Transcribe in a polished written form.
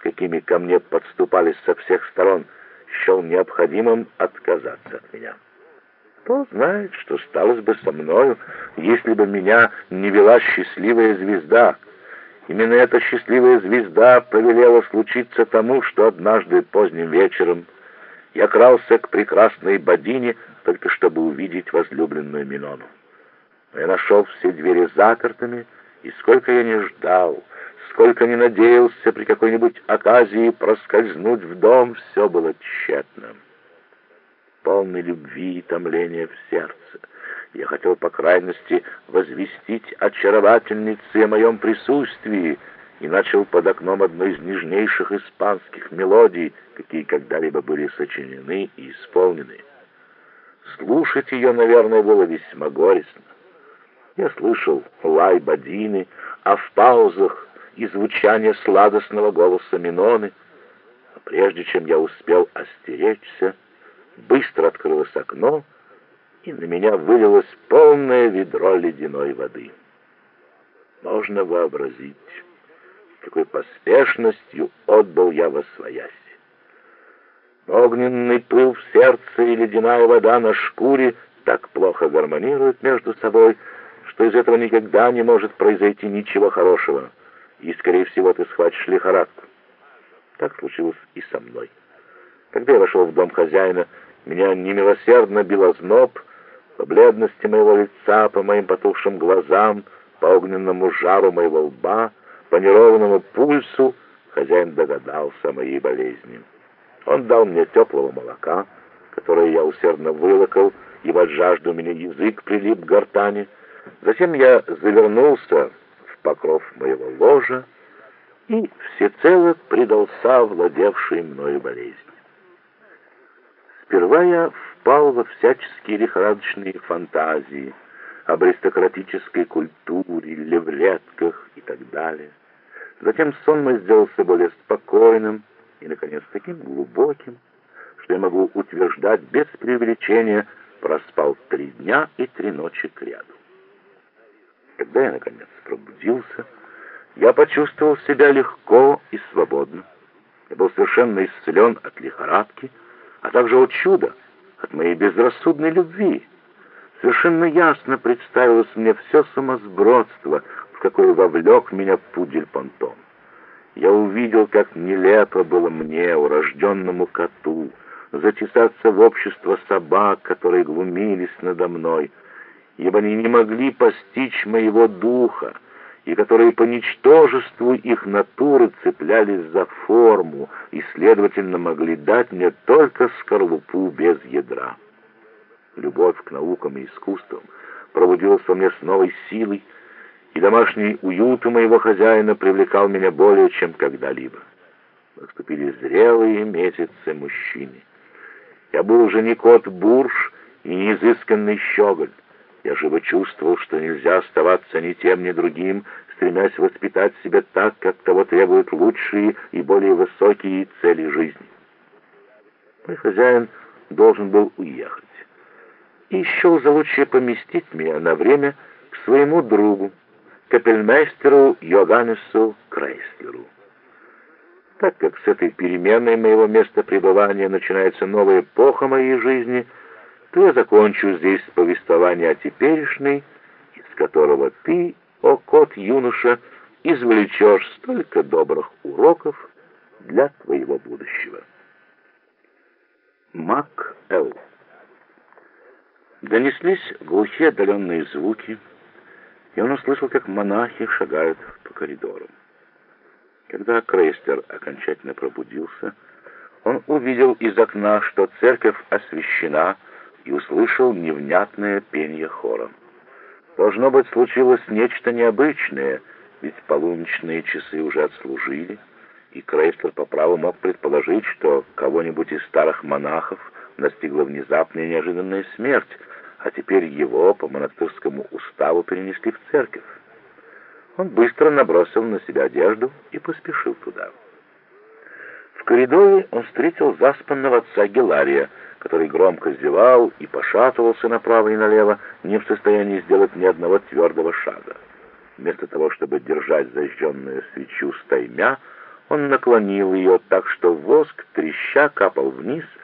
какими ко мне подступались со всех сторон, счел необходимым отказаться от меня. Кто знает, что сталось бы со мною, если бы меня не вела счастливая звезда. Именно эта счастливая звезда повелела случиться тому, что однажды поздним вечером я крался к прекрасной Бодине, только чтобы увидеть возлюбленную Минону. Но я нашел все двери запертыми, и сколько я не ждал, сколько не надеялся при какой-нибудь оказии проскользнуть в дом, все было тщетно. Полный любви и томления в сердце, я хотел, по крайности, возвестить очаровательнице о моем присутствии и начал под окном одной из нежнейших испанских мелодий, какие когда-либо были сочинены и исполнены. Слушать ее, наверное, было весьма горестно. Я слышал лай Бодины, а в паузах и звучание сладостного голоса Миноны. А прежде чем я успел остеречься, быстро открылось окно, и на меня вылилось полное ведро ледяной воды. Можно вообразить, с какой поспешностью отбыл я восвоясь. Огненный пыл в сердце и ледяная вода на шкуре так плохо гармонируют между собой, что из этого никогда не может произойти ничего хорошего, и, скорее всего, ты схватишь лихорадку. Так случилось и со мной. Когда я вошел в дом хозяина, меня немилосердно бил озноб. По бледности моего лица, по моим потухшим глазам, по огненному жару моего лба, по неровному пульсу хозяин догадался о моей болезни. Он дал мне теплого молока, которое я усердно вылокал, ибо от жажды у меня язык прилип к гортани. Затем я завернулся в покров моего ложа и всецело предался владевшей мною болезни. Сперва я впал во всяческие лихорадочные фантазии об аристократической культуре, левретках и так далее. Затем сон мой сделался более спокойным и, наконец, таким глубоким, что я могу утверждать без преувеличения, проспал 3 дня и 3 ночи кряду. Когда я, наконец, пробудился, я почувствовал себя легко и свободно. Я был совершенно исцелен от лихорадки, а также от чуда, от моей безрассудной любви. Совершенно ясно представилось мне все сумасбродство, в какое вовлек меня Пудель-Понтон. Я увидел, как нелепо было мне, урожденному коту, затесаться в общество собак, которые глумились надо мной, ибо они не могли постичь моего духа, и которые по ничтожеству их натуры цеплялись за форму и, следовательно, могли дать мне только скорлупу без ядра. Любовь к наукам и искусствам пробудилась во мне с новой силой, и домашний уют у моего хозяина привлекал меня более, чем когда-либо. Наступили зрелые месяцы мужчины. Я был уже не кот Бурж и не изысканный щеголь. Я живо чувствовал, что нельзя оставаться ни тем, ни другим, стремясь воспитать себя так, как того требуют лучшие и более высокие цели жизни. Мой хозяин должен был уехать, и счел за лучшее поместить меня на время к своему другу, капельмейстеру Йоганнесу Крейслеру. Так как с этой переменой моего места пребывания начинается новая эпоха моей жизни, то я закончу здесь повествование о теперешней, из которого ты, о кот-юноша, извлечешь столько добрых уроков для твоего будущего. Мак Л. Донеслись глухие отдаленные звуки, и он услышал, как монахи шагают по коридорам. Когда Крейслер окончательно пробудился, он увидел из окна, что церковь освящена, и услышал невнятное пение хора. Должно быть, случилось нечто необычное, ведь полуночные часы уже отслужили, и Крейслер по праву мог предположить, что кого-нибудь из старых монахов настигла внезапная неожиданная смерть, а теперь его по монастырскому уставу перенесли в церковь. Он быстро набросил на себя одежду и поспешил туда. В коридоре он встретил заспанного отца Гелария, который громко зевал и пошатывался направо и налево, не в состоянии сделать ни одного твердого шага. Вместо того, чтобы держать зажженную свечу стаймя, Он наклонил ее так, что воск, треща, капал вниз,